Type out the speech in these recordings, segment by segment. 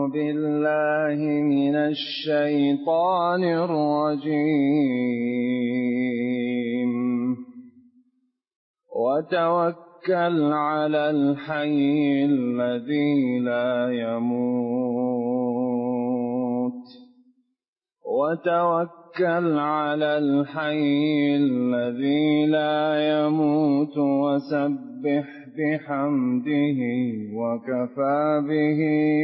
بالله من الشيطان الرجيم وتوكل على الحي الذي لا يموت وسبح بحمده وكفى به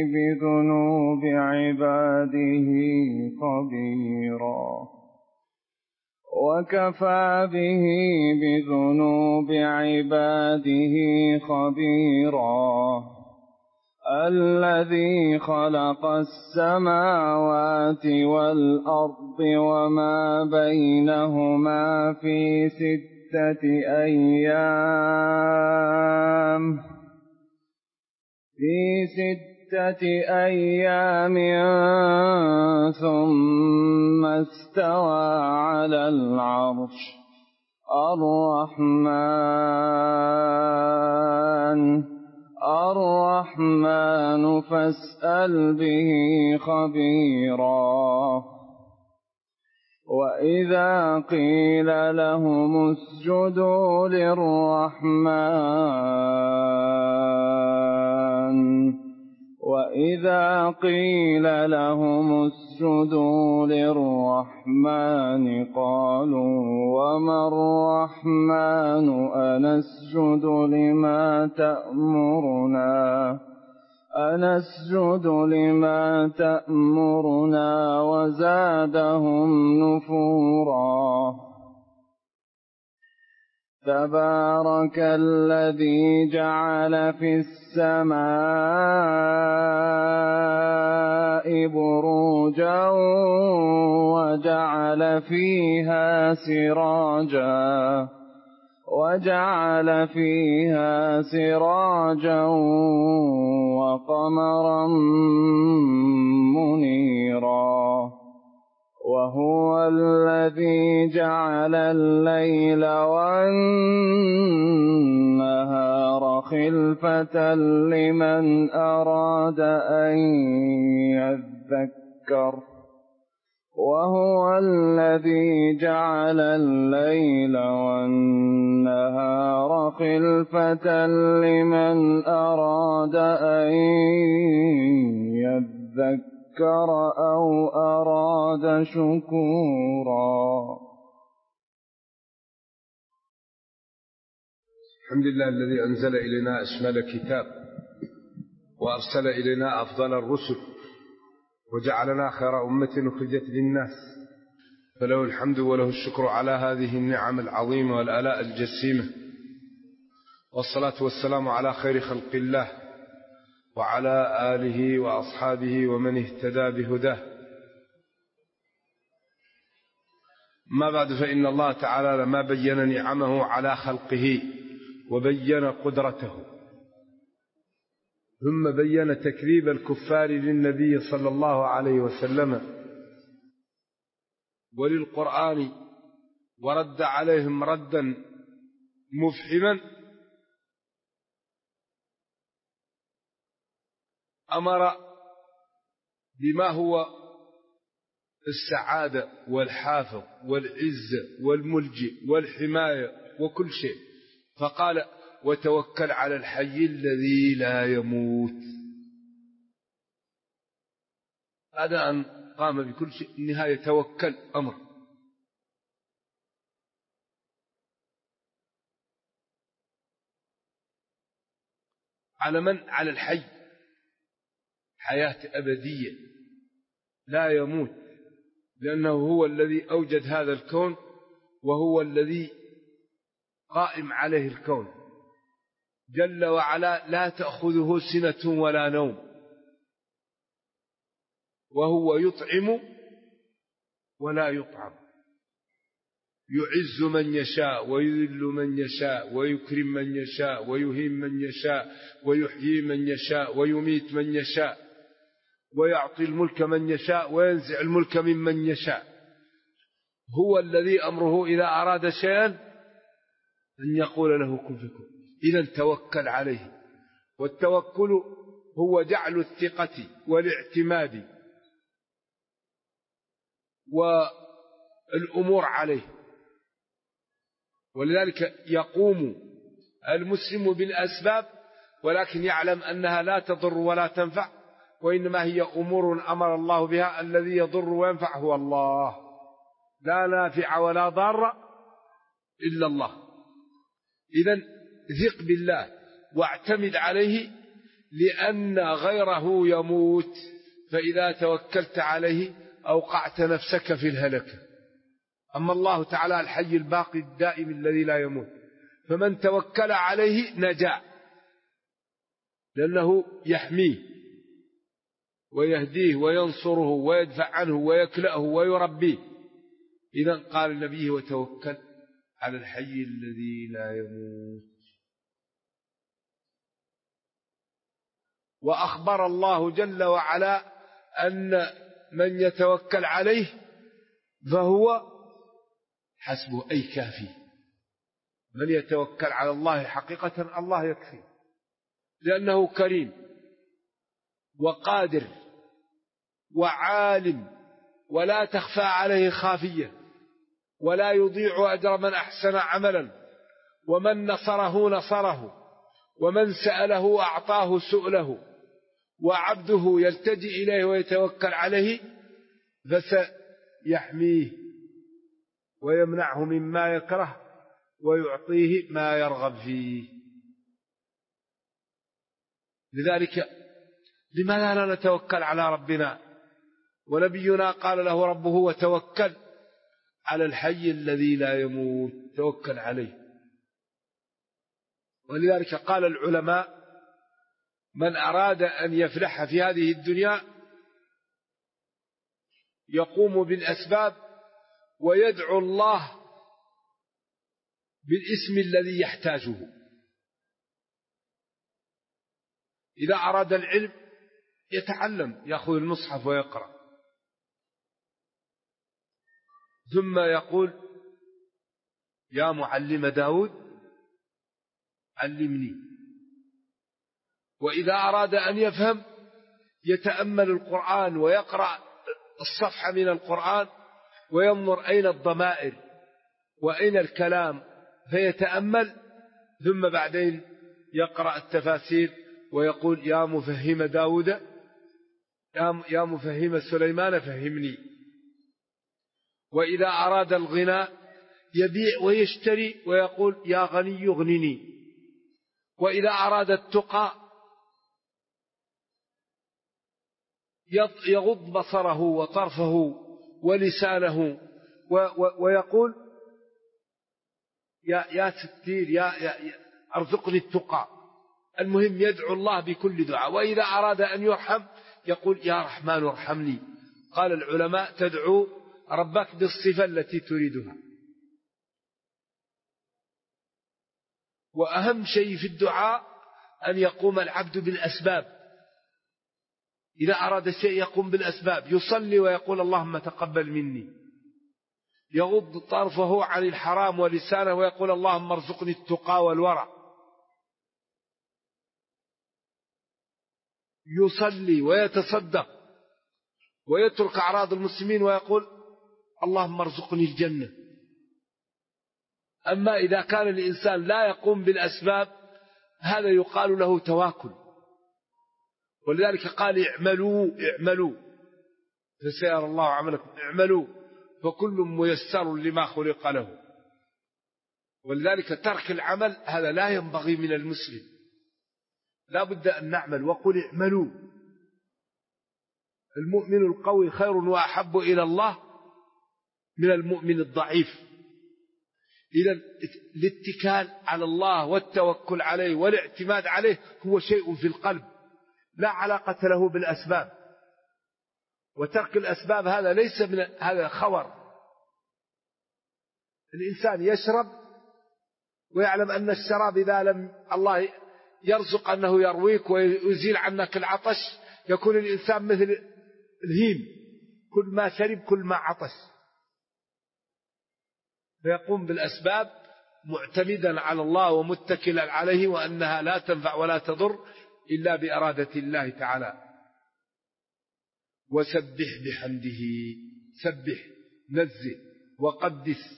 بذنوب عباده خبيرا الذي خلق السماوات والأرض وما بينهما في 6 أيام ثم استوى على العرش الرحمن فاسأل به خبيرا وإذا قيل لهم اسجدوا للرحمن قالوا وما الرحمن أنسجد لما تأمرنا وزادهم نفورا تبارك الذي جعل في السماء بروجا وجعل فيها سراجا وقمرا منيرا وهو الذي جعل الليل والنهار خلفة لمن أراد أن يذكر أو أراد شكورا. الحمد لله الذي أنزل إلينا أشمل كتاب وأرسل إلينا أفضل الرسل وجعلنا خير أمة أخرجت للناس، فله الحمد وله الشكر على هذه النعم العظيمة والآلاء الجسيمة، والصلاة والسلام على خير خلق الله وعلى آله وأصحابه ومن اهتدى بهداه. ما بعد، فإن الله تعالى لما بين نعمه على خلقه وبين قدرته ثم بين تكذيب الكفار للنبي صلى الله عليه وسلم وللقرآن ورد عليهم ردا مفحما، أمر بما هو السعادة والحافظ والعزة والملجئ والحماية وكل شيء، فقال وتوكل على الحي الذي لا يموت. بعد أن قام بكل شيء النهاية توكل أمر. على من؟ على الحي، حياة أبدية لا يموت، لأنه هو الذي أوجد هذا الكون وهو الذي قائم عليه الكون جل وعلا، لا تأخذه سنة ولا نوم، وهو يطعم ولا يطعم، يعز من يشاء ويذل من يشاء ويكرم من يشاء ويهين من يشاء ويحيي من يشاء ويميت من يشاء ويعطي الملك من يشاء وينزع الملك ممن يشاء. هو الذي أمره إذا أراد شيئا أن يقول له كن فيكون. إذن توكل عليه، والتوكل هو جعل الثقة والاعتماد والأمور عليه. ولذلك يقوم المسلم بالأسباب، ولكن يعلم أنها لا تضر ولا تنفع، وإنما هي أمور أمر الله بها. الذي يضر وينفع هو الله، لا نافع ولا ضار إلا الله. إذن ثق بالله واعتمد عليه، لأن غيره يموت، فإذا توكلت عليه أوقعت نفسك في الهلكة. أما الله تعالى الحي الباقي الدائم الذي لا يموت، فمن توكل عليه نجا، لأنه يحميه ويهديه وينصره ويدفع عنه ويكلأه ويربيه. إذن قال النبي: وتوكل على الحي الذي لا يموت. وأخبر الله جل وعلا أن من يتوكل عليه فهو حسبه، أي كافي. من يتوكل على الله حقيقة الله يكفي، لأنه كريم وقادر وعالم، ولا تخفى عليه خافية، ولا يضيع أجر من أحسن عملا، ومن نصره نصره، ومن سأله أعطاه سؤله، وعبده يلتجئ إليه ويتوكل عليه فسيحميه ويمنعه مما يكره ويعطيه ما يرغب فيه. لذلك لماذا لا نتوكل على ربنا؟ ونبينا قال له ربه: وتوكل على الحي الذي لا يموت، توكل عليه. ولذلك قال العلماء: من أراد أن يفلح في هذه الدنيا يقوم بالأسباب ويدعو الله بالاسم الذي يحتاجه. إذا أراد العلم يتعلم، يأخذ المصحف ويقرأ، ثم يقول: يا معلم داود علمني. وإذا أراد أن يفهم يتأمل القرآن ويقرأ الصفحة من القرآن وينظر أين الضمائر وأين الكلام فيتأمل، ثم بعدين يقرأ التفاسير ويقول: يا مفهم داود، يا مفهم سليمان فهمني. وإذا أراد الغنى يبيع ويشتري ويقول: يا غني اغنني. وإذا أراد التقى يغض بصره وطرفه ولسانه ويقول: يا ستير، يا أرزقني التقى. المهم يدعو الله بكل دعاء. وإذا أراد أن يرحم يقول: يا رحمن ارحمني. قال العلماء: تدعو ربك بالصفة التي تريدها. وأهم شيء في الدعاء أن يقوم العبد بالأسباب. إذا أراد شيء يقوم بالأسباب، يصلي ويقول: اللهم تقبل مني. يغض طرفه عن الحرام ولسانه ويقول: اللهم ارزقني التقى والورع. يصلي ويتصدق ويترك أعراض المسلمين ويقول: اللهم ارزقني الجنة. أما إذا كان الإنسان لا يقوم بالأسباب هذا يقال له تواكل. ولذلك قال: اعملوا فسيرى الله عملكم، اعملوا فكل ميسر لما خلق له. ولذلك ترك العمل هذا لا ينبغي من المسلم، لا بد أن نعمل. وقل اعملوا. المؤمن القوي خير وأحب إلى الله من المؤمن الضعيف. إذا الاتكال على الله والتوكل عليه والاعتماد عليه هو شيء في القلب، لا علاقة له بالأسباب. وترك الأسباب هذا ليس من هذا خور. الإنسان يشرب ويعلم أن الشراب إذا لم الله يرزق أنه يرويك ويزيل عنك العطش يكون الإنسان مثل الهيم، كل ما شرب كل ما عطش. فيقوم بالأسباب معتمدا على الله ومتكلا عليه، وأنها لا تنفع ولا تضر إلا بإرادة الله تعالى. وسبح بحمده، سبح، نزه وقدس،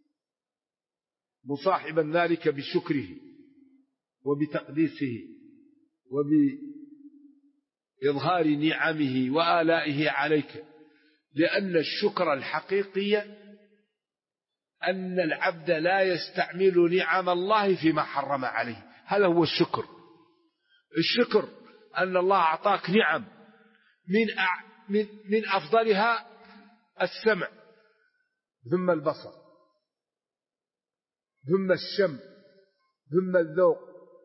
مصاحبا ذلك بشكره وبتقديسه وبإظهار نعمه وآلائه عليك. لأن الشكر الحقيقي أن العبد لا يستعمل نعم الله فيما حرم عليه، هذا هو الشكر. الشكر أن الله أعطاك نعم من أفضلها السمع، ثم البصر، ثم الشم، ثم الذوق،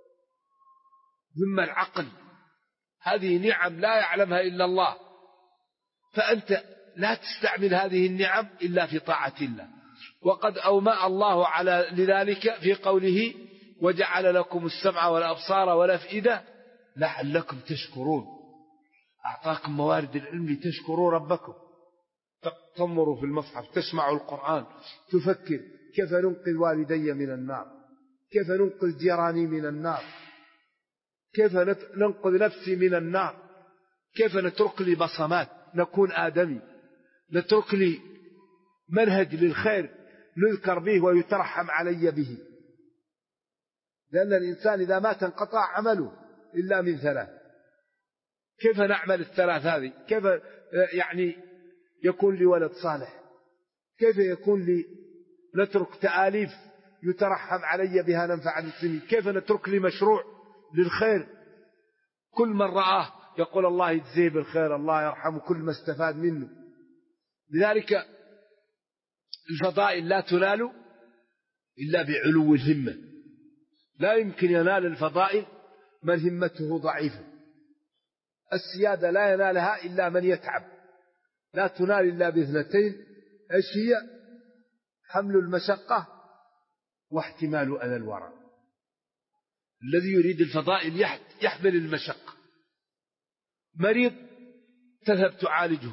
ثم العقل. هذه نعم لا يعلمها إلا الله، فأنت لا تستعمل هذه النعم إلا في طاعة الله. وقد أومأ الله على لذلك في قوله: وجعل لكم السمع والأبصار والأفئدة لعلكم تشكرون. أعطاكم موارد العلم لتشكروا ربكم، تنظروا في المصحف، تسمعوا القرآن، تفكر كيف ننقذ والدي من النار، كيف ننقذ جيراني من النار، كيف ننقذ نفسي من النار، كيف نترك لي بصمات، نكون آدمي، نترك لي منهج للخير نذكر به ويترحم علي به. لأن الإنسان إذا مات انقطع عمله إلا من ثلاث. كيف نعمل الثلاث هذه؟ كيف يعني يكون لي ولد صالح؟ كيف يكون لي نترك تآليف يترحم علي بها ننفع المسلمين؟ كيف نترك لي مشروع للخير كل من رآه يقول الله يجزيه بالخير، الله يرحمه، كل ما استفاد منه؟ لذلك الفضائل لا تنال إلا بعلو الهمة. لا يمكن ينال الفضائل من همته ضعيفة. السيادة لا ينالها إلا من يتعب، لا تنال إلا باثنتين: إيش هي؟ حمل المشقة واحتمال أذى الورى. الذي يريد الفضائل يحمل المشقة. مريض تذهب تعالجه،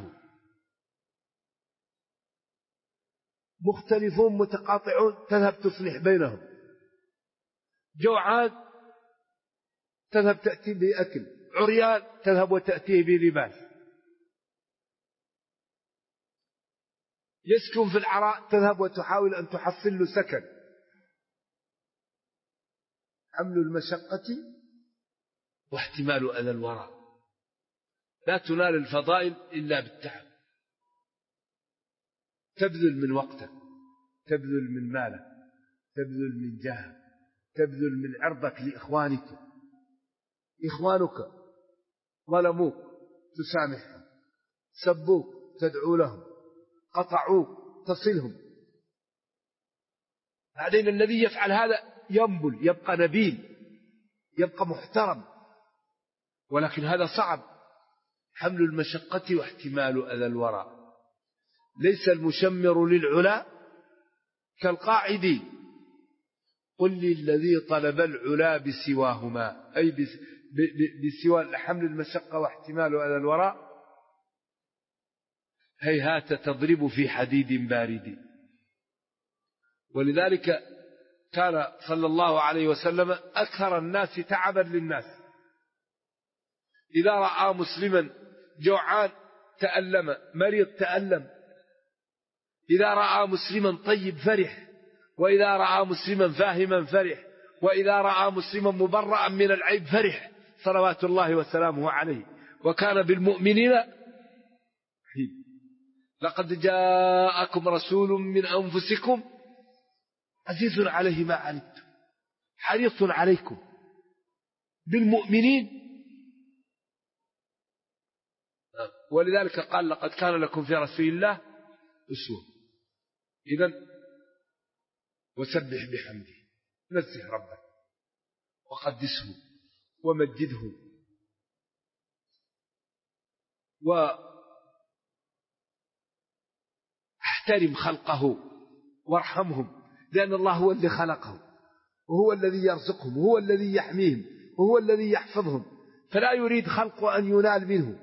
مختلفون متقاطعون تذهب تصلح بينهم، جوعان تذهب تأتي بأكل، عريان تذهب وتأتيه بلباس، يسكن في العراء تذهب وتحاول أن تحصل له سكن. حمل المشقة واحتمال أذى الورى. لا تنال الفضائل إلا بالتعب. تبذل من وقتك، تبذل من مالك، تبذل من جاهك، تبذل من عرضك لإخوانك. إخوانك ظلموك تسامحهم، سبوك تدعو لهم، قطعوك تصلهم. بعدين الذي يفعل هذا ينبل، يبقى نبيل، يبقى محترم. ولكن هذا صعب. حمل المشقة واحتمال أذى الورى. ليس المشمر للعلا كالقاعد، قل للذي طلب العلا بسواهما، أي بسوى حمل المشقة واحتمال أذى الورى. هيهات تضرب في حديد بارد. ولذلك كان صلى الله عليه وسلم أكثر الناس تعبا للناس. إذا رأى مسلما جوعان تألم، مريض تألم. إذا رأى مسلما طيب فرح، وإذا رأى مسلما فاهما فرح، وإذا رأى مسلما مبرأ من العيب فرح، صلوات الله وسلامه عليه. وكان بالمؤمنين رحيم. لقد جاءكم رسول من أنفسكم عزيز عليه ما عنتم حريص عليكم بالمؤمنين. ولذلك قال: لقد كان لكم في رسول الله أسوة. إذن وسبح بحمده، نزه ربك وقدسه ومجده واحترم خلقه وارحمهم، لأن الله هو الذي خلقهم، وهو الذي يرزقهم، وهو الذي يحميهم، وهو الذي يحفظهم. فلا يريد خلق أن ينال منه.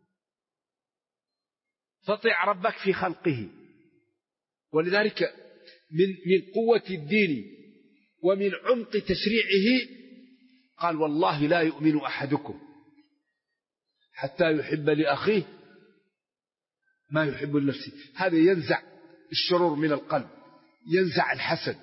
فطع ربك في خلقه. ولذلك من قوة الدين ومن عمق تشريعه قال والله لا يؤمن أحدكم حتى يحب لأخيه ما يحب لنفسه. هذا ينزع الشرور من القلب، ينزع الحسد،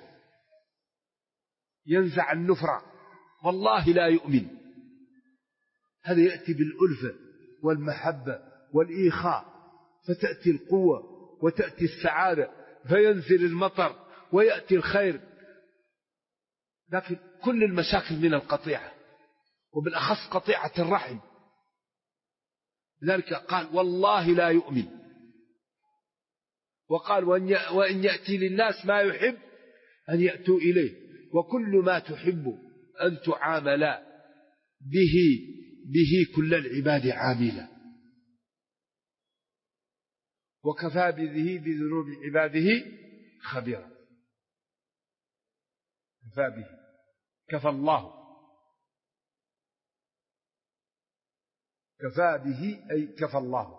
ينزع النفرة. والله لا يؤمن. هذا يأتي بالألفة والمحبة والإيخاء، فتأتي القوة وتأتي السعادة، فينزل المطر ويأتي الخير. لكن كل المشاكل من القطيعة، وبالأخص قطيعة الرحم. لذلك قال والله لا يؤمن. وقال وإن يأتي للناس ما يحب أن يأتوا إليه، وكل ما تحب أن تعامل به كل العباد عاملا، وكفى به بذنوب عباده خبيرا. كفى به، كفى الله، كفى به أي كفى الله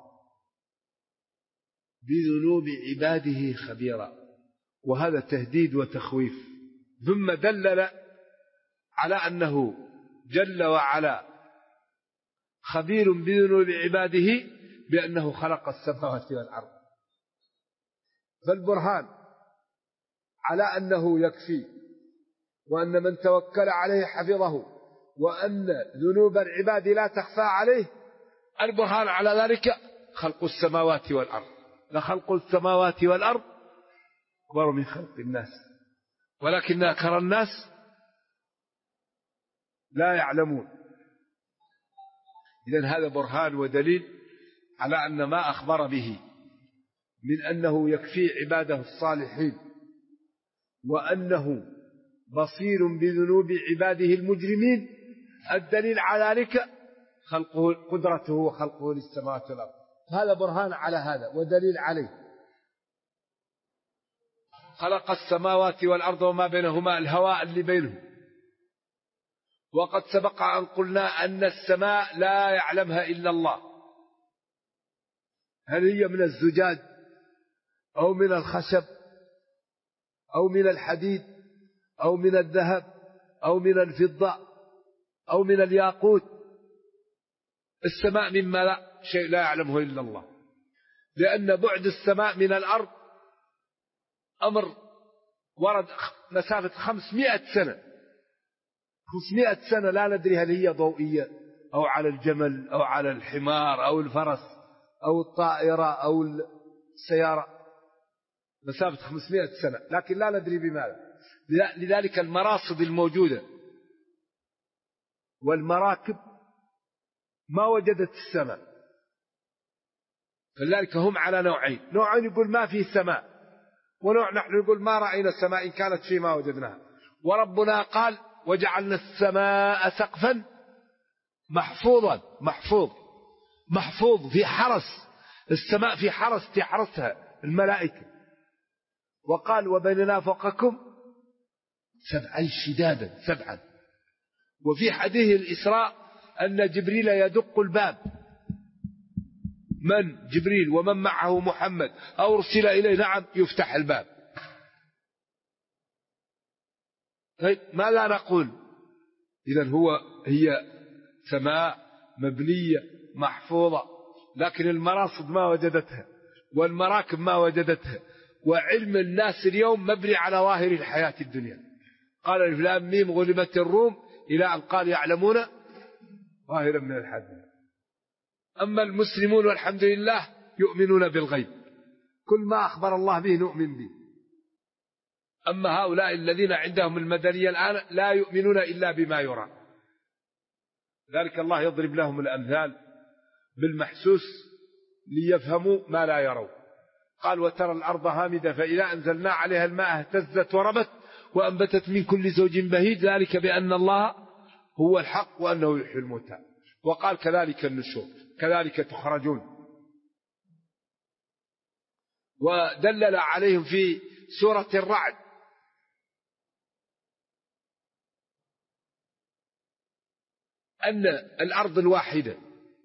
بذنوب عباده خبيرا. وهذا تهديد وتخويف. ثم دلل على أنه جل وعلا خبير بذنوب عباده بأنه خلق السماوات والأرض. فالبرهان على أنه يكفي، وأن من توكل عليه حفظه، وأن ذنوب العباد لا تخفى عليه. البرهان على ذلك خلق السماوات والأرض. لخلق السماوات والأرض أكبر من خلق الناس ولكن أكثر الناس لا يعلمون. إذن هذا برهان ودليل على أن ما أخبر به من أنه يكفي عباده الصالحين، وأنه بصير بذنوب عباده المجرمين، الدليل على ذلك خلقه، قدرته وخلقه للسماوات والأرض. هذا برهان على هذا ودليل عليه. خلق السماوات والأرض وما بينهما، الهواء اللي بينهم. وقد سبق أن قلنا أن السماء لا يعلمها إلا الله. هل هي من الزجاج أو من الخشب أو من الحديد أو من الذهب أو من الفضة أو من الياقوت؟ السماء مما لا شيء لا يعلمه إلا الله، لأن بعد السماء من الأرض أمر ورد مسافة 500 سنة. 500 سنة لا ندري هل هي ضوئية أو على الجمل أو على الحمار أو الفرس أو الطائرة أو السيارة. مسافة 500 سنة، لكن لا ندري بماذا. لذلك المراصد الموجودة والمراكب ما وجدت السماء. فلذلك هم على نوعين: نوع يقول ما في سماء، ونوع نحن نقول ما رأينا السماء، إن كانت في ما وجدناها. وربنا قال وجعلنا السماء سقفا محفوظا. محفوظ في حرس. السماء في حرس تحرسها الملائكة. وقال وبنينا فوقكم سبعا شدادا، سبعا. وفي حديث الإسراء أن جبريل يدق الباب. من جبريل ومن معه محمد أو أرسل إليه، نعم، يفتح الباب. طيب ماذا نقول؟ إذن هي سماء مبنية محفوظة، لكن المراصد ما وجدتها والمراكب ما وجدتها. وعلم الناس اليوم مبني على ظاهر الحياة الدنيا. قال الف لام ميم غلبت الروم، إلى أن قال يعلمون ظاهرا من الحياة. أما المسلمون والحمد لله يؤمنون بالغيب، كل ما أخبر الله به نؤمن به. أما هؤلاء الذين عندهم المدنية الآن لا يؤمنون إلا بما يرى. ذلك الله يضرب لهم الأمثال بالمحسوس ليفهموا ما لا يروا. قال وترى الأرض هامدة فإذا أنزلنا عليها الماء اهتزت وربت وأنبتت من كل زوج بهيج، ذلك بأن الله هو الحق وأنه يحيي الموتى. وقال كذلك النشور، كذلك تخرجون. ودلل عليهم في سورة الرعد أن الأرض الواحدة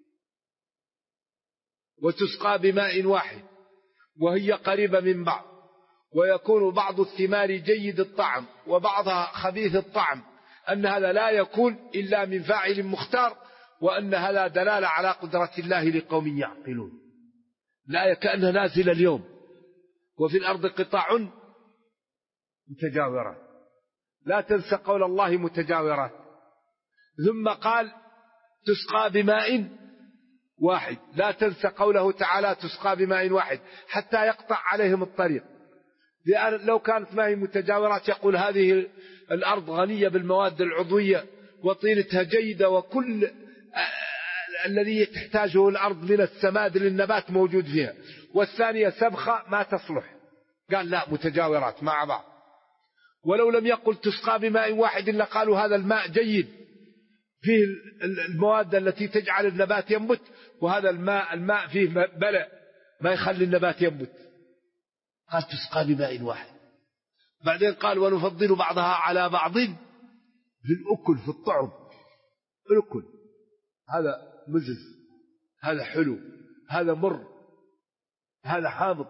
وتسقى بماء واحد وهي قريبة من بعض، ويكون بعض الثمار جيد الطعم وبعضها خبيث الطعم، أن هذا لا يكون إلا من فاعل مختار، وأن هذا دلالة على قدرة الله لقوم يعقلون. لا كأنها نازل اليوم وفي الأرض قطاع متجاورات، لا تنسى قول الله متجاورات. ثم قال تسقى بماء واحد، لا تنسى قوله تعالى تسقى بماء واحد حتى يقطع عليهم الطريق. لأن لو كانت ماء متجاورات يقول هذه الأرض غنية بالمواد العضوية وطينتها جيدة وكل الذي تحتاجه الأرض من السماد للنبات موجود فيها، والثانية سبخة ما تصلح. قال لا، متجاورات مع بعض. ولو لم يقل تسقى بماء واحد إلا قالوا هذا الماء جيد فيه المواد التي تجعل النبات ينبت، وهذا الماء فيه بلع ما يخلي النبات ينبت. قال تسقى بماء واحد. بعدين قال ونفضل بعضها على بعض في الأكل، في الطعم. الأكل هذا مزز، هذا حلو، هذا مر، هذا حامض.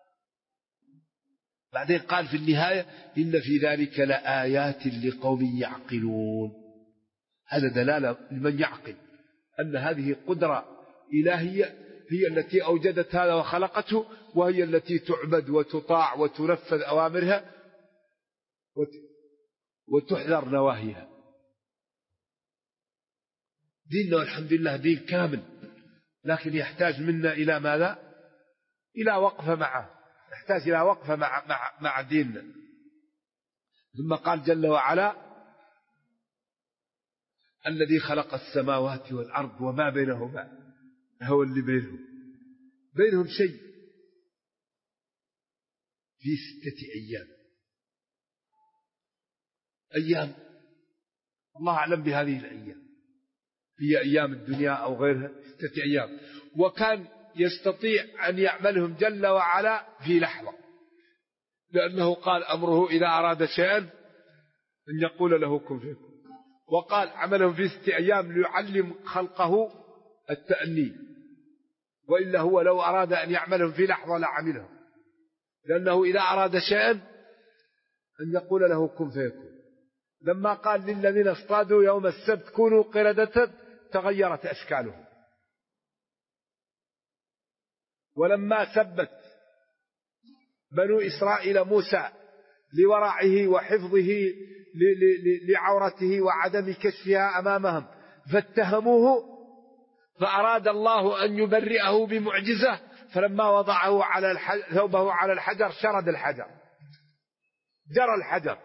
بعدين قال في النهاية إن في ذلك لآيات لقوم يعقلون. هذا دلالة لمن يعقل أن هذه قدرة إلهية هي التي أوجدت هذا وخلقته، وهي التي تعبد وتطاع وتنفذ أوامرها وتحذر نواهيها. ديننا والحمد لله دين كامل، لكن يحتاج منا إلى ماذا؟ إلى وقفة معه، يحتاج إلى وقفة مع ديننا. ثم قال جل وعلا الذي خلق السماوات والأرض وما بينهما، هو اللي بينهم شيء في 6 أيام. الله أعلم بهذه الأيام، هي أيام الدنيا أو غيرها، 6 أيام. وكان يستطيع أن يعملهم جل وعلا في لحظة، لأنه قال أمره إذا أراد شيئا أن يقول له كن فيكون. وقال عملهم في 6 أيام ليعلم خلقه التأني، وإلا هو لو أراد أن يعملهم في لحظة لعملهم، لأنه إذا أراد شيئا أن يقول له كن فيكون. لما قال للذين اصطادوا يوم السبت كونوا قردة تغيرت أشكالهم. ولما سبت بنو إسرائيل موسى لورعه وحفظه لعورته وعدم كشفها أمامهم فاتهموه، فأراد الله أن يبرئه بمعجزة، فلما وضعه ثوبه على الحجر شرد الحجر، جرى الحجر،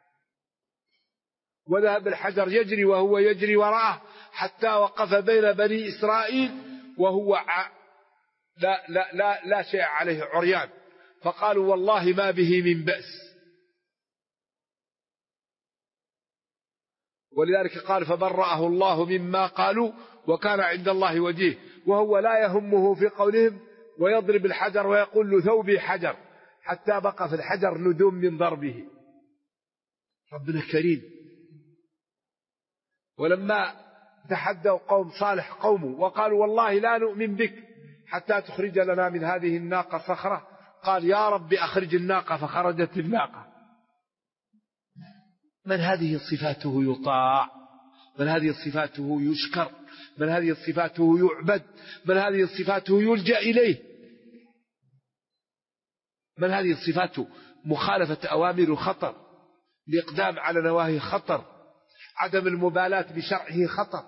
وذهب الحجر يجري وهو يجري وراءه حتى وقف بين بني إسرائيل وهو لا شيء عليه، عريان. فقالوا والله ما به من بأس. ولذلك قال فبرأه الله مما قالوا وكان عند الله وجيه. وهو لا يهمه في قولهم ويضرب الحجر ويقول له ثوبي حجر، حتى بقى في الحجر ندوم من ضربه. ربنا كريم. ولما تحدوا قوم صالح قومه وقالوا والله لا نؤمن بك حتى تخرج لنا من هذه الناقة صخرة، قال يا رب أخرج الناقة، فخرجت الناقة. من هذه صفاته يطاع، من هذه صفاته يشكر، من هذه صفاته يعبد، من هذه صفاته يلجأ إليه، من هذه صفاته مخالفة أوامر خطر، الإقدام على نواهي خطر، عدم المبالاة بشرعه خطر.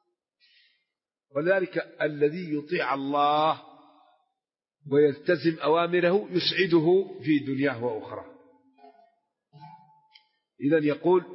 ولذلك الذي يطيع الله ويلتزم أوامره يسعده في دنياه وأخرى. إذن يقول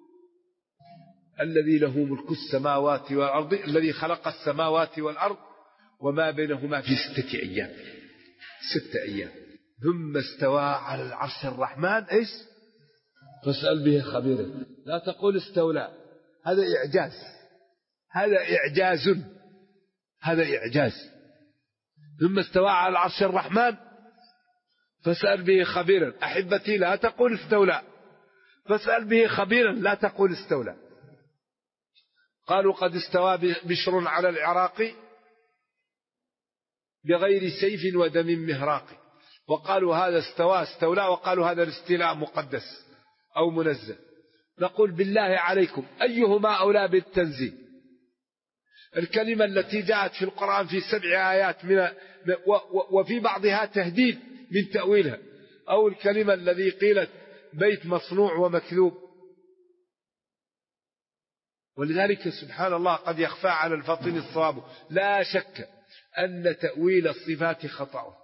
الذي له ملك السماوات والأرض، الذي خلق السماوات والأرض وما بينهما في 6 أيام، 6 أيام. ثم استوى على العرش الرحمن إيش؟ فاسأل به خبيرا. لا تقول استولى، هذا إعجاز، هذا إعجاز، هذا إعجاز. ثم استوى على العرش الرحمن فاسأل به خبيرا. أحبتي لا تقول استولى، فاسأل به خبيرا، لا تقول استولى. قالوا قد استوى بشر على العراق بغير سيف ودم مهراق. وقالوا هذا استولى، وقالوا هذا الاستيلاء مقدس أو منزه. نقول بالله عليكم أيهما أولى بالتنزيه؟ الكلمة التي جاءت في القرآن في 7 آيات وفي بعضها تهديد من تأويلها، أو الكلمة الذي قيلت بيت مصنوع ومكذوب؟ ولذلك سبحان الله قد يخفى على الفطن الصواب. لا شك أن تأويل الصفات خطأ،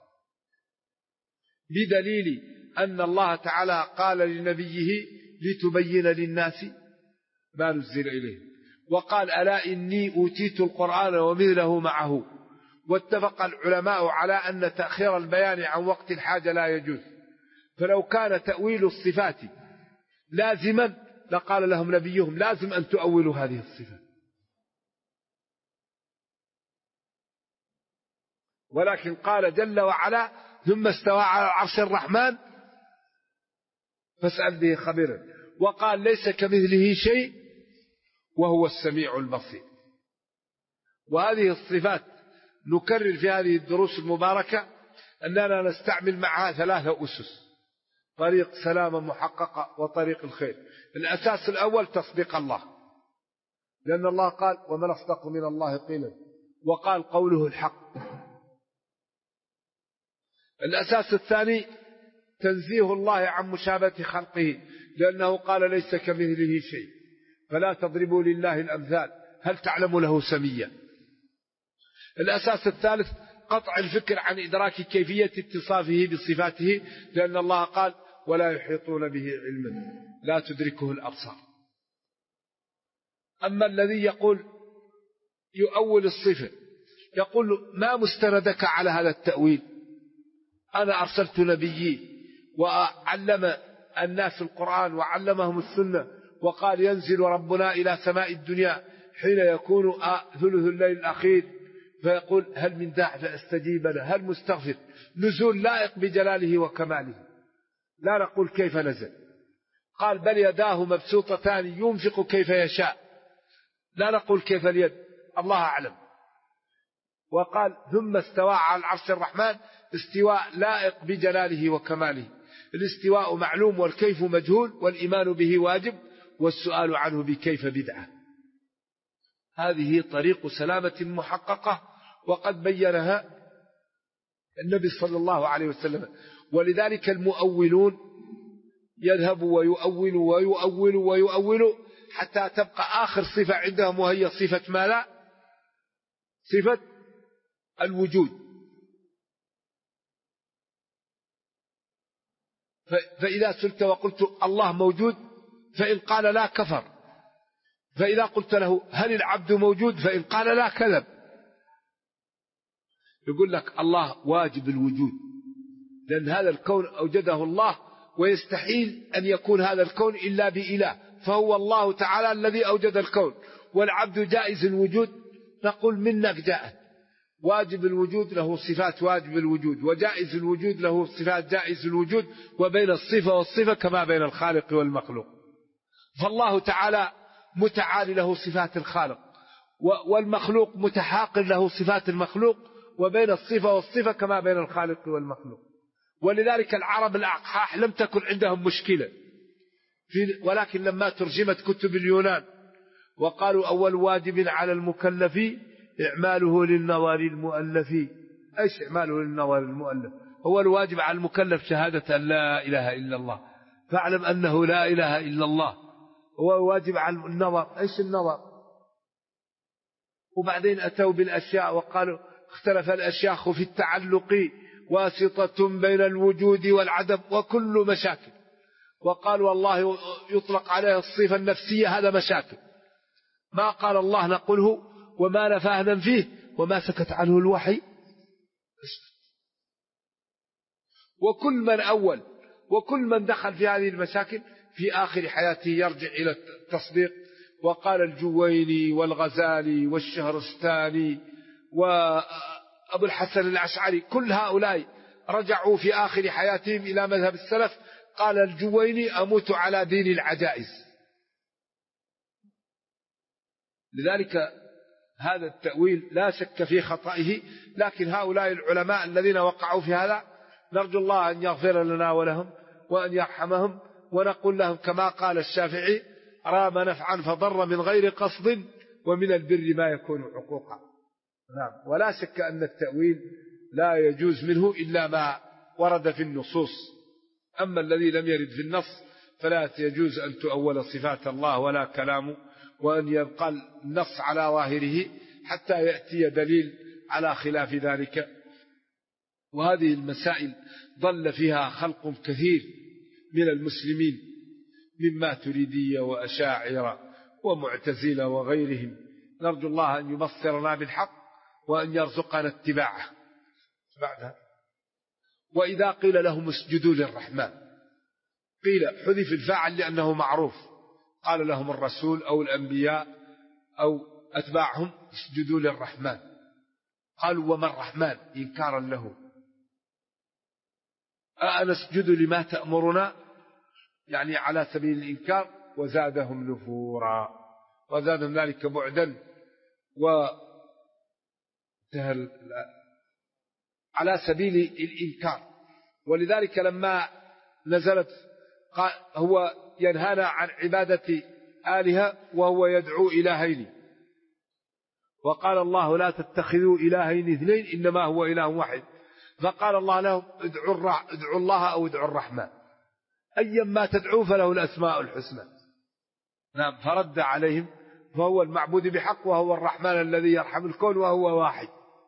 بدليل أن الله تعالى قال لنبيه لتبين للناس ما نزل إليه، وقال ألا إني أوتيت القرآن ومثله معه. واتفق العلماء على أن تأخير البيان عن وقت الحاجة لا يجوز، فلو كان تأويل الصفات لازما لقال لهم نبيهم لازم أن تؤولوا هذه الصفات، ولكن قال جل وعلا ثم استوى على العرش الرحمن فاسأل به خبيرا، وقال ليس كمثله شيء وهو السميع البصير. وهذه الصفات نكرر في هذه الدروس المباركة أننا نستعمل معها 3 أسس: طريق سلامة محققة وطريق الخير. الأساس الأول تصديق الله، لأن الله قال ومن أصدق من الله قيلا، وقال قوله الحق. الأساس الثاني تنزيه الله عن مشابهة خلقه، لأنه قال ليس كمثله شيء، فلا تضربوا لله الأمثال هل تعلم له سميا. الأساس الثالث قطع الفكر عن إدراك كيفية اتصافه بصفاته، لأن الله قال ولا يحيطون به علما لا تدركه الأبصار. أما الذي يقول يؤول الصفة يقول ما مستندك على هذا التأويل؟ أنا أرسلت نبيي وعلم الناس القرآن وعلمهم السنة، وقال ينزل ربنا إلى سماء الدنيا حين يكون ثلث الليل الأخير فيقول هل من داع فاستجيب له، هل مستغفر، نزول لائق بجلاله وكماله. لا نقول كيف نزل، قال بل يداه مبسوطتان ينفق كيف يشاء، لا نقول كيف اليد، الله أعلم. وقال ثم استوى على العرش الرحمن استواء لائق بجلاله وكماله. الاستواء معلوم والكيف مجهول، والإيمان به واجب، والسؤال عنه بكيف بدعة. هذه طريق سلامة محققة، وقد بينها النبي صلى الله عليه وسلم. ولذلك المؤولون يذهبوا ويؤولوا ويؤولوا ويؤولوا حتى تبقى آخر صفة عندهم، وهي صفة ما لا، صفة الوجود. فإذا سلت وقلت الله موجود فإن قال لا كفر، فإذا قلت له هل العبد موجود فإن قال لا كذب. يقول لك الله واجب الوجود، لأن هذا الكون أوجده الله، ويستحيل أن يكون هذا الكون إلا بإله، فهو الله تعالى الذي أوجد الكون، والعبد جائز الوجود. نقول منك جاءت. واجب الوجود له صفات واجب الوجود، وجائز الوجود له صفات جائز الوجود، وبين الصفة والصفة كما بين الخالق والمخلوق. فالله تعالى متعالي له صفات الخالق، والمخلوق متحاقر له صفات المخلوق، وبين الصفة والصفة كما بين الخالق والمخلوق. ولذلك العرب الأقحاح لم تكن عندهم مشكلة، ولكن لما ترجمت كتب اليونان وقالوا أول واجب على المكلف إعماله للنظر المؤلف. إيش إعماله للنظر المؤلف؟ هو الواجب على المكلف شهادة أن لا إله إلا الله، فاعلم أنه لا إله إلا الله. هو الواجب على النظر. إيش النظر؟ وبعدين أتوا بالأشياء وقالوا اختلف الأشياخ في التعلق واسطة بين الوجود والعدم وكل مشاكل، وقالوا والله يطلق عليه الصفة النفسية، هذا مشاكل. ما قال الله نقوله، وما نفاه ننفيه، وما سكت عنه الوحي. وكل من أول وكل من دخل في هذه المشاكل في آخر حياته يرجع إلى التصديق. وقال الجويني والغزالي والشهرستاني وأبو الحسن الأشعري، كل هؤلاء رجعوا في آخر حياتهم إلى مذهب السلف. قال الجويني أموت على دين العجائز. لذلك هذا التأويل لا شك في خطئه، لكن هؤلاء العلماء الذين وقعوا في هذا نرجو الله أن يغفر لنا ولهم وأن يرحمهم، ونقول لهم كما قال الشافعي رام نفعا فضر من غير قصد، ومن البر ما يكون عقوقا. نعم. ولا شك أن التأويل لا يجوز منه إلا ما ورد في النصوص، أما الذي لم يرد في النص فلا يجوز أن تؤول صفات الله ولا كلامه، وأن يبقى النص على ظاهره حتى يأتي دليل على خلاف ذلك. وهذه المسائل ضل فيها خلق كثير من المسلمين من ماتريدية وأشاعرة ومعتزلة وغيرهم، نرجو الله أن يبصرنا بالحق وأن يرزقنا اتباعه. بعدها وإذا قيل لهم اسجدوا للرحمن، قيل حذف الفاعل لأنه معروف، قال لهم الرسول أو الأنبياء أو أتباعهم اسجدوا للرحمن، قالوا وما الرحمن إنكارا له، أنسجد لما تأمرنا، يعني على سبيل الإنكار، وزادهم نفورا، وزادهم ذلك بعدا على سبيل الإنكار. ولذلك لما نزلت هو ينهانا عن عبادة آلهة وهو يدعو إلهين، وقال الله لا تتخذوا إلهين اثنين إنما هو إله واحد، فقال الله لهم ادعوا الله أو ادعوا الرحمن أيما تدعوا فله الأسماء الحسنى. نعم. فرد عليهم فهو المعبود بحق وهو الرحمن الذي يرحم الكون وهو واحد.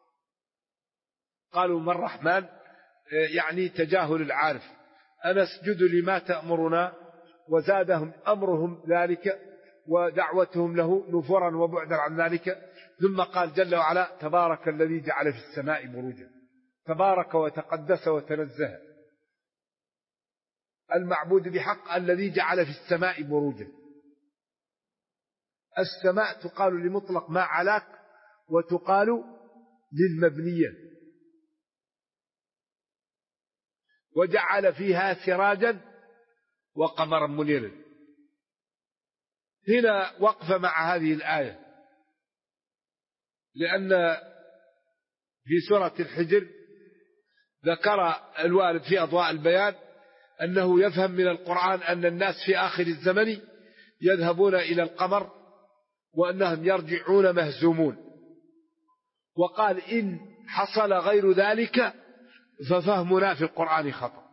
قالوا ما الرحمن، يعني تجاهل العارف، أنا اسجد لما تأمرنا، وزادهم أمرهم ذلك ودعوتهم له نفورا وبعدا عن ذلك. ثم قال جل وعلا تبارك الذي جعل في السماء بروجا، تبارك وتقدس وتنزه المعبود بحق الذي جعل في السماء بروجا. السماء تقال لمطلق ما علاك، وتقال للمبنية. وجعل فيها سراجا وقمرا منيرا. هنا وقف مع هذه الآية، لأن في سورة الحجر ذكر الوارد في أضواء البيان أنه يفهم من القرآن أن الناس في آخر الزمن يذهبون إلى القمر وأنهم يرجعون مهزومون. وقال إن حصل غير ذلك ففهمنا في القرآن خطأ،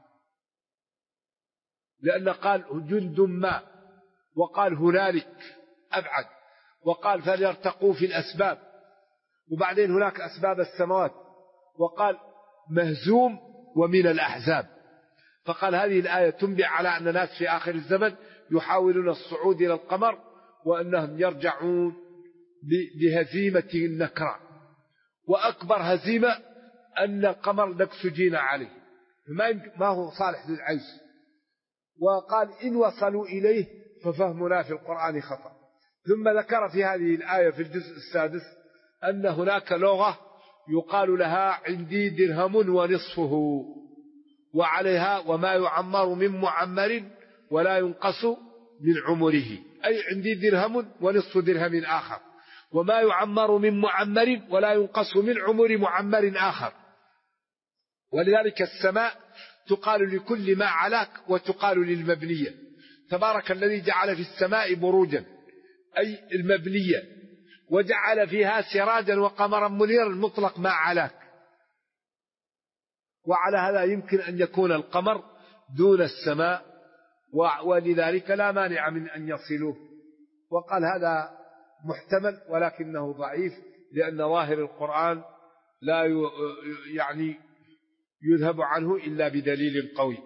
لأن قال جند ما، وقال هنالك أبعد، وقال فليرتقوا في الأسباب، وبعدين هناك أسباب السماوات، وقال مهزوم ومن الأحزاب. فقال هذه الآية تنبئ على أن الناس في آخر الزمن يحاولون الصعود إلى القمر وأنهم يرجعون بهزيمة نكرة، وأكبر هزيمة أن القمر نكسجين عليه ما هو صالح للعيش. وقال إن وصلوا إليه ففهمنا في القرآن خطأ. ثم ذكر في هذه الآية في الجزء السادس أن هناك لغة يقال لها عندي درهم ونصفه، وعليها وما يعمر من معمر ولا ينقص من عمره، أي عندي درهم ونصف درهم آخر، وما يعمر من معمر ولا ينقص من عمر معمر آخر. ولذلك السماء تقال لكل ما علاك وتقال للمبنية. تبارك الذي جعل في السماء بروجا أي المبنية، وجعل فيها سراجا وقمرا منيرا مطلق ما علاك. وعلى هذا يمكن أن يكون القمر دون السماء، ولذلك لا مانع من أن يصلوه. وقال هذا محتمل ولكنه ضعيف، لأن ظاهر القرآن لا يعني يذهب عنه إلا بدليل قوي.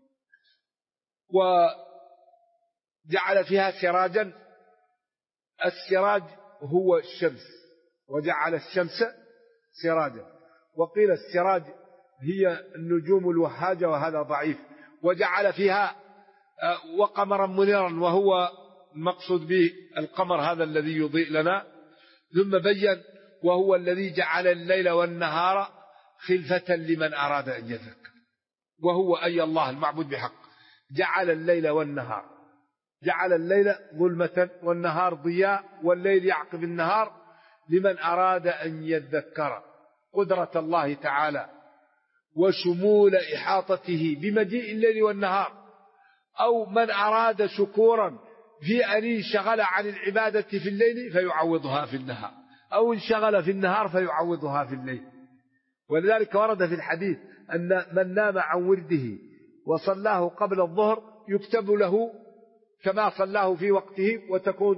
وجعل فيها سراجا، السراج هو الشمس، وجعل الشمس سراجا، وقيل السراج هي النجوم الوهاجة وهذا ضعيف. وجعل فيها وقمرا منيرا، وهو المقصود به القمر هذا الذي يضيء لنا. ثم بين وهو الذي جعل الليل والنهار خلفة لمن أراد أن يذكر، وهو أي الله المعبود بحق جعل الليل والنهار، جعل الليل ظلمة والنهار ضياء، والليل يعقب النهار لمن أراد أن يذكر قدرة الله تعالى وشمول إحاطته بمجيء الليل والنهار، أو من أراد شكورا في أن انشغل عن العبادة في الليل فيعوضها في النهار، أو انشغل في النهار فيعوضها في الليل. ولذلك ورد في الحديث أن من نام عن ورده وصلاه قبل الظهر يكتب له كما صلاه في وقته، وتكون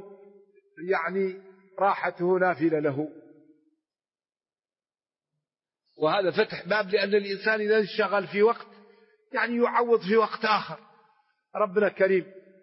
راحته نافلة له. وهذا فتح باب، لأن الإنسان إذا انشغل في وقت يعوض في وقت آخر. ربنا كريم.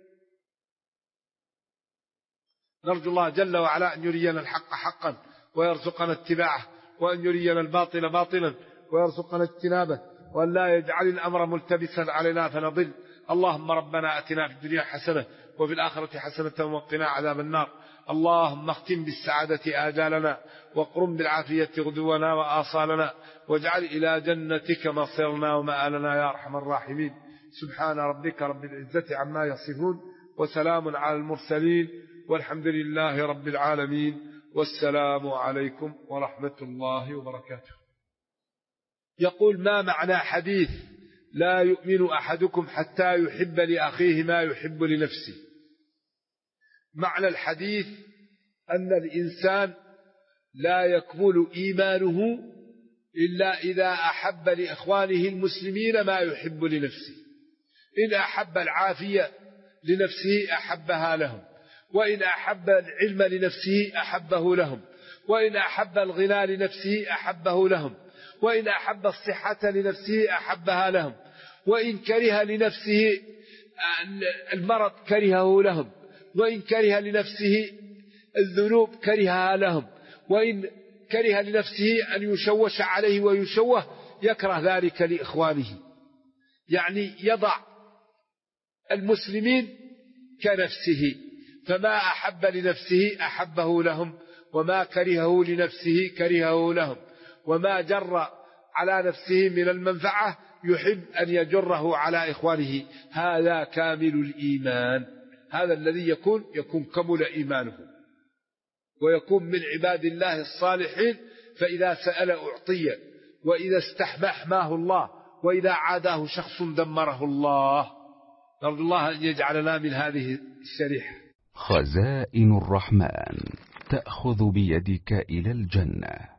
نرجو الله جل وعلا أن يرينا الحق حقا ويرزقنا اتباعه، وأن يرينا الباطل باطلا ويرزقنا اجتنابه، وأن لا يجعل الأمر ملتبسا علينا فنضل. اللهم ربنا أتنا في الدنيا حسنة وفي الآخرة حسنة وقنا عذاب النار. اللهم اختم بالسعادة آجالنا، واقرم بالعافية غدونا وآصالنا، واجعل إلى جنتك مصيرنا ومآلنا يا أرحم الراحمين. سبحان ربك رب العزة عما يصفون، وسلام على المرسلين، والحمد لله رب العالمين، والسلام عليكم ورحمة الله وبركاته. يقول: ما معنى حديث لا يؤمن أحدكم حتى يحب لأخيه ما يحب لنفسه؟ معنى الحديث أن الإنسان لا يكمل إيمانه إلا إذا أحب لإخوانه المسلمين ما يحب لنفسه. إن أحب العافية لنفسه أحبها لهم، وإن أحب العلم لنفسه أحبه لهم، وإن أحب الغنى لنفسه أحبه لهم، وإن أحب الصحة لنفسه أحبها لهم، وإن كره لنفسه المرض كرهه لهم، وإن كره لنفسه الذنوب كرهها لهم، وإن كره لنفسه أن يشوش عليه ويشوه يكره ذلك لإخوانه. يضع المسلمين كنفسه، فما أحب لنفسه أحبه لهم، وما كرهه لنفسه كرهه لهم، وما جر على نفسه من المنفعة يحب أن يجره على إخوانه. هذا كامل الإيمان، هذا الذي يكون كمل إيمانه، ويكون من عباد الله الصالحين. فإذا سأل أعطي، وإذا استحمى حماه الله، وإذا عاداه شخص دمره الله. نرجو الله أن يجعلنا من هذه الشريحة. خزائن الرحمن تأخذ بيدك إلى الجنة.